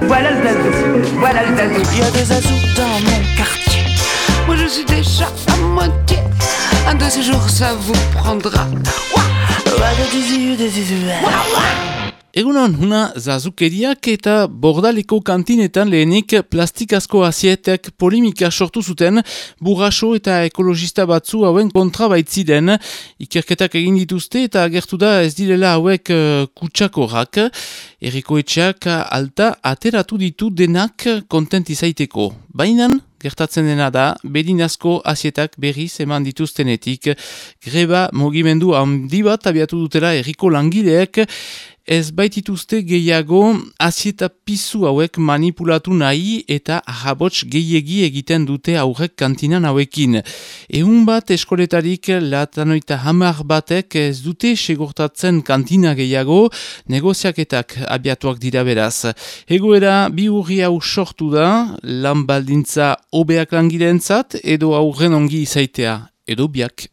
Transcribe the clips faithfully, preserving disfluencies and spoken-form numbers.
voilà le zazou, voilà le zazou. Il y a des zazous dans mon quartier. Moi je suis déjà à moitié. Un de ces jours ça vous prendra. Egunon, huna zazukeriak eta Bordaleko kantinetan lehenik plastikazko azietek polimika sortu zuten burraso eta ekologista batzu hauen kontra baitziren. Ikerketak egin dituzte eta agertu da ez direla hauek uh, kutsakorrak. Errikoetxeak alta ateratu ditu denak kontent izaiteko. Bainan, gertatzen dena da, bedinazko azietak berriz eman dituztenetik. Greba mugimendu handi bat abiatu dutela erriko langileek, ez baitituzte gehiago azieta pizu hauek manipulatu nahi eta ahabots gehiegi egiten dute aurrek kantinan hauekin. Ehun bat eskoletarik latanoita hamar batek ez dute segurtatzen kantina gehiago, negoziaketak abiatuak dira beraz. Egoera bi urri hau sortu da, lan baldintza hobeak langileentzat edo aurren ongi izaitea, edo biak.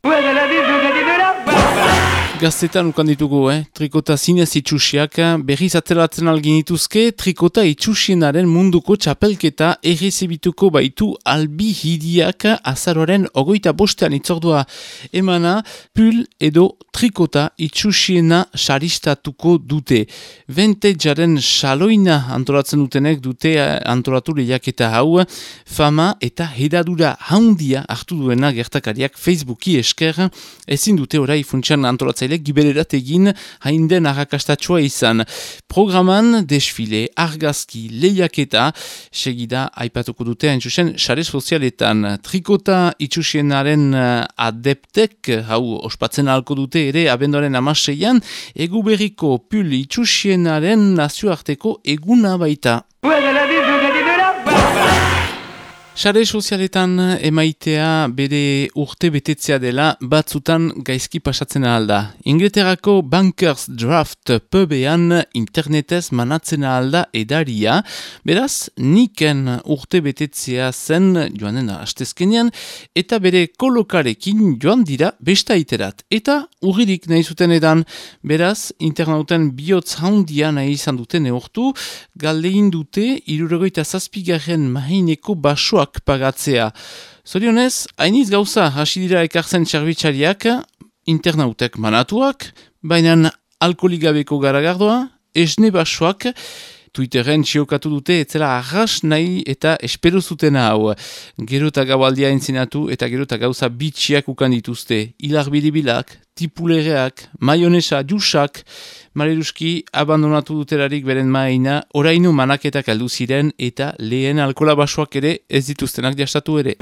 Gaztetan ukan ditugu, eh? Trikota zinez itxusiak, berriz atzeratzen algin dituzke, trikota itxusienaren munduko txapelketa errezibituko baitu albi hidiak azaroaren ogoita bostean itzordua emana, pul edo trikota itxusiena saristatuko dute. Vintagearen saloina antolatzen dutenek dute antolatu lehiaketa hau, fama eta hedadura haundia hartu duena gertakariak Facebooki esker, ezin dute orai funtsian antolatzen gibererat egin hainden arrakastatsua izan. Programan desfile, argazki, lehiaketa, segida aipatuko dute hain zuzen sare sozialetan. Trikota itxusienaren adeptek, hau ospatzen ahalko dute ere abenduaren hamaseian, eguberriko pul itxusienaren nazioarteko eguna baita. Sare sozialetan emaitea bere urte betetzea dela batzutan gaizki pasatzen ahalda. Inglaterrako Bankers Draft pubean internetez manatzen ahalda edaria, beraz niken urte betetzea zen joanen astezkenean eta bere kolokarekin joan dira bestaiterat. Eta urririk nahi zuten edan, beraz internauten bihotz haundia nahi izan dute neortu, galdein dute hirurogeita zazpigarren mahineko basoa pagatzea. Zorionez, hainiz gauza hasi dira ekartzen txerbitzariak, internautek manatuak, baina alkoholigabeko garagardoa, esne basoak, Twitteren txiokatu dute etzela arras nahi eta espero zutena hau. Gero eta gaualdia entzinatu eta gero eta gauza bitxiak ukan dituzte. Hilar biribilak, tipulereak, maionesa, jusak, Maleruski abandonatu duterarik beren maina, oraino manaketak aldu ziren eta lehen alkola basoak ere ez dituztenak jastatu ere.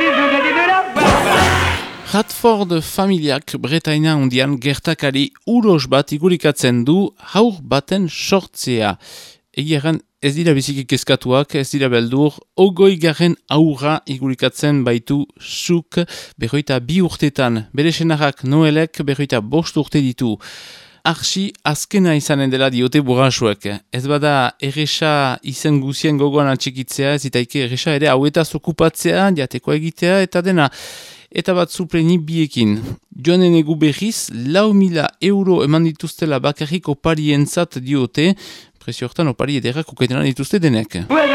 Radford familiak Bretaina hundian gertakari uros bat igurikatzen du haur baten sortzea. Egiaren ez dira biziki kezkatuak, ez dira beldur, ogoi garen aurra igurikatzen baitu zuk berroita bi urtetan. Bere senarrak Noelek berroita bost urte ditu. Arsi azkena izanen dela diote burrasuek. Ez bada erresa izen guzien gogoan atxikitzea, ez itaike erresa ere hauetaz okupatzea, jateko egitea eta dena. Eta bat zupleni biekin. Joanen egu berriz, lau mila euro eman dituztela bakarrik oparientzat diote, presio hortan opari ederrak uketenan dituzte denek.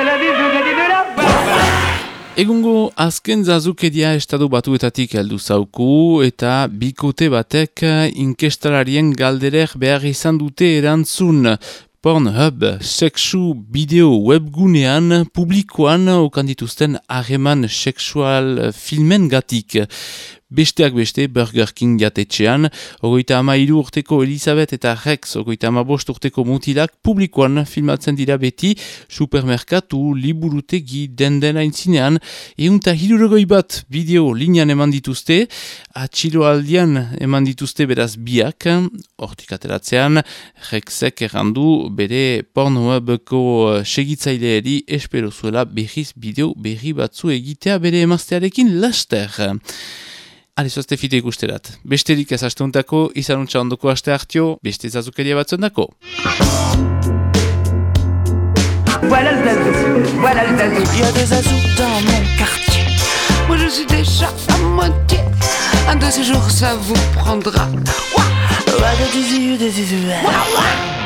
Egungo azken zazukeria estadu batuetatik heldu zauku eta bikote batek inkestalarien galderer behar izan dute erantzun. Pornhub, sexu bideo webgunean publikoan okan dituzten harreman sexual filmen gatik. Besteak beste Burger King jatetxean, ogoita ama hiru urteko Elizabeth eta Rex, ogoita ama bost urteko mutilak publikoan filmatzen dira beti, supermerkatu, liburutegi, denden aintzinean, eunta hirurogoi bat bideo linean eman dituzte, atxilo aldian eman dituzte beraz biak, hortik ateratzean, Rexek errandu bere Pornhubeko segitzaileeri espero zuela berriz bideo berri batzu egitea bere emaztearekin laster. Ale, zoazte fide ikusterat. Besterik ez asteuntako, izan untsa ondoko aste hartio, beste zazukeria batzondako. Voilà le zazou, voilà le zazou. Il y a des zazous dans mon quartier. Moi je suis déjà à moitié. Un de ces jours ça vous prendra. Ouah, ouah, des yeux, des yeux. Ouah, ouah.